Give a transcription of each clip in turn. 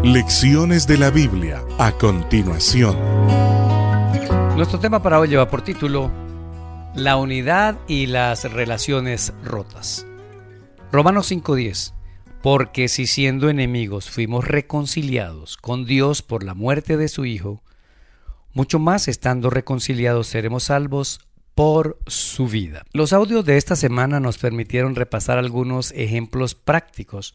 Lecciones de la Biblia a continuación. Nuestro tema para hoy lleva por título La unidad y las relaciones rotas. Romanos 5:10. Porque si siendo enemigos fuimos reconciliados con Dios por la muerte de su Hijo, mucho más estando reconciliados seremos salvos por su vida. Los audios de esta semana nos permitieron repasar algunos ejemplos prácticos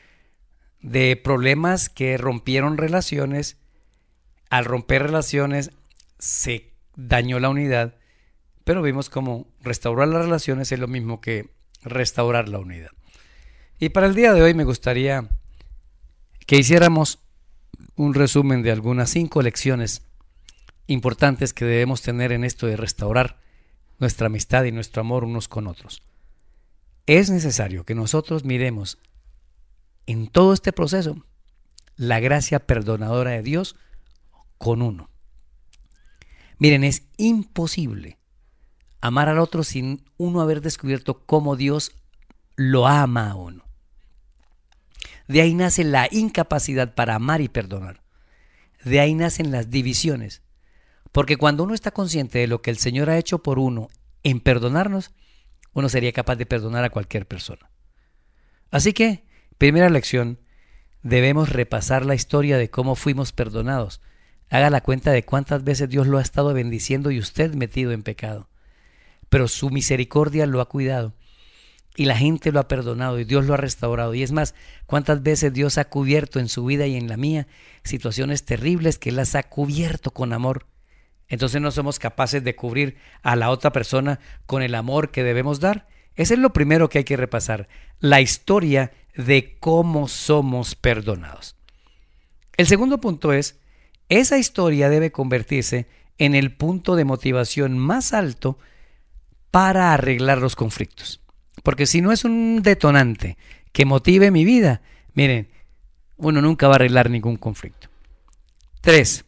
de problemas que rompieron relaciones. Al romper relaciones se dañó la unidad, pero vimos cómo restaurar las relaciones es lo mismo que restaurar la unidad. Y para el día de hoy me gustaría que hiciéramos un resumen de algunas 5 lecciones importantes que debemos tener en esto de restaurar nuestra amistad y nuestro amor unos con otros. Es necesario que nosotros miremos en todo este proceso la gracia perdonadora de Dios con uno. Miren, es imposible amar al otro sin uno haber descubierto cómo Dios lo ama a uno. De ahí nace la incapacidad para amar y perdonar. De ahí nacen las divisiones. Porque cuando uno está consciente de lo que el Señor ha hecho por uno en perdonarnos, uno sería capaz de perdonar a cualquier persona. Así que, primera lección, debemos repasar la historia de cómo fuimos perdonados. Haga la cuenta de cuántas veces Dios lo ha estado bendiciendo y usted metido en pecado. Pero su misericordia lo ha cuidado y la gente lo ha perdonado y Dios lo ha restaurado. Y es más, cuántas veces Dios ha cubierto en su vida y en la mía situaciones terribles que Él las ha cubierto con amor. Entonces no somos capaces de cubrir a la otra persona con el amor que debemos dar. Ese es lo primero que hay que repasar, la historia de cómo somos perdonados. El segundo punto es, esa historia debe convertirse en el punto de motivación más alto para arreglar los conflictos. Porque si no es un detonante que motive mi vida, miren, uno nunca va a arreglar ningún conflicto. 3.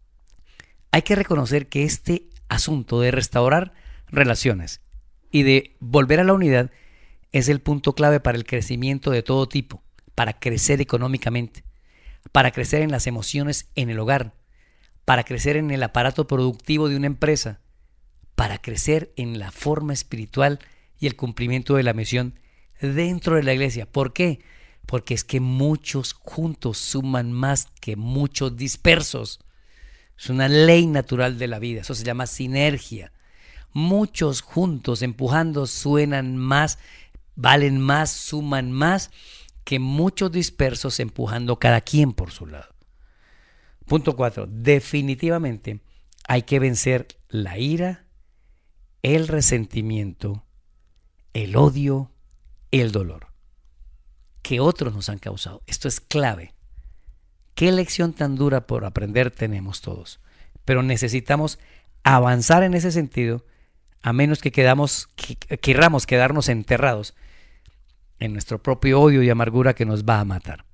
Hay que reconocer que este asunto de restaurar relaciones y de volver a la unidad es el punto clave para el crecimiento de todo tipo, para crecer económicamente, para crecer en las emociones en el hogar, para crecer en el aparato productivo de una empresa, para crecer en la forma espiritual y el cumplimiento de la misión dentro de la iglesia. ¿Por qué? Porque es que muchos juntos suman más que muchos dispersos. Es una ley natural de la vida, eso se llama sinergia. Muchos juntos empujando suenan más, valen más, suman más que muchos dispersos empujando cada quien por su lado. Punto 4. Definitivamente hay que vencer la ira, el resentimiento, el odio, el dolor que otros nos han causado. Esto es clave. ¿Qué lección tan dura por aprender tenemos todos? Pero necesitamos avanzar en ese sentido, a menos que querramos quedarnos enterrados en nuestro propio odio y amargura que nos va a matar.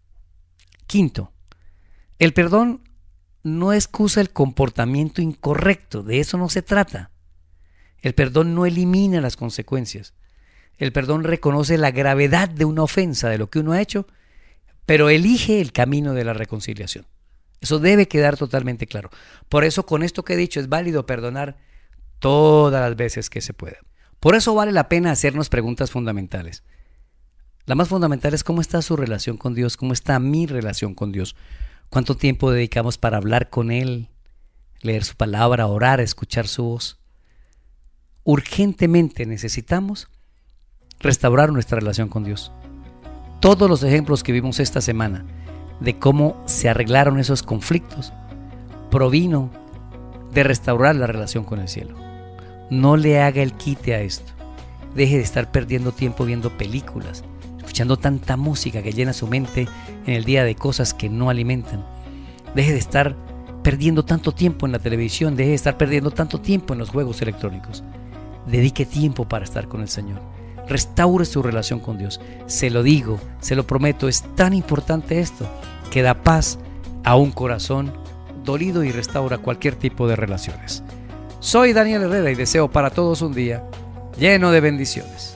5. El perdón no excusa el comportamiento incorrecto, de eso no se trata. El perdón no elimina las consecuencias. El perdón reconoce la gravedad de una ofensa, de lo que uno ha hecho, pero elige el camino de la reconciliación. Eso debe quedar totalmente claro. Por eso, con esto que he dicho, es válido perdonar todas las veces que se pueda. Por eso vale la pena hacernos preguntas fundamentales. La más fundamental es: ¿cómo está su relación con Dios? ¿Cómo está mi relación con Dios? ¿Cuánto tiempo dedicamos para hablar con Él, leer su palabra, orar, escuchar su voz? Urgentemente necesitamos restaurar nuestra relación con Dios. Todos los ejemplos que vimos esta semana de cómo se arreglaron esos conflictos provino de restaurar la relación con el cielo. No le haga el quite a esto. Deje de estar perdiendo tiempo viendo películas, escuchando tanta música que llena su mente en el día de cosas que no alimentan. Deje de estar perdiendo tanto tiempo en la televisión, deje de estar perdiendo tanto tiempo en los juegos electrónicos. Dedique tiempo para estar con el Señor. Restaure su relación con Dios. Se lo digo, se lo prometo, es tan importante esto que da paz a un corazón dolido y restaura cualquier tipo de relaciones. Soy Daniel Herrera y deseo para todos un día lleno de bendiciones.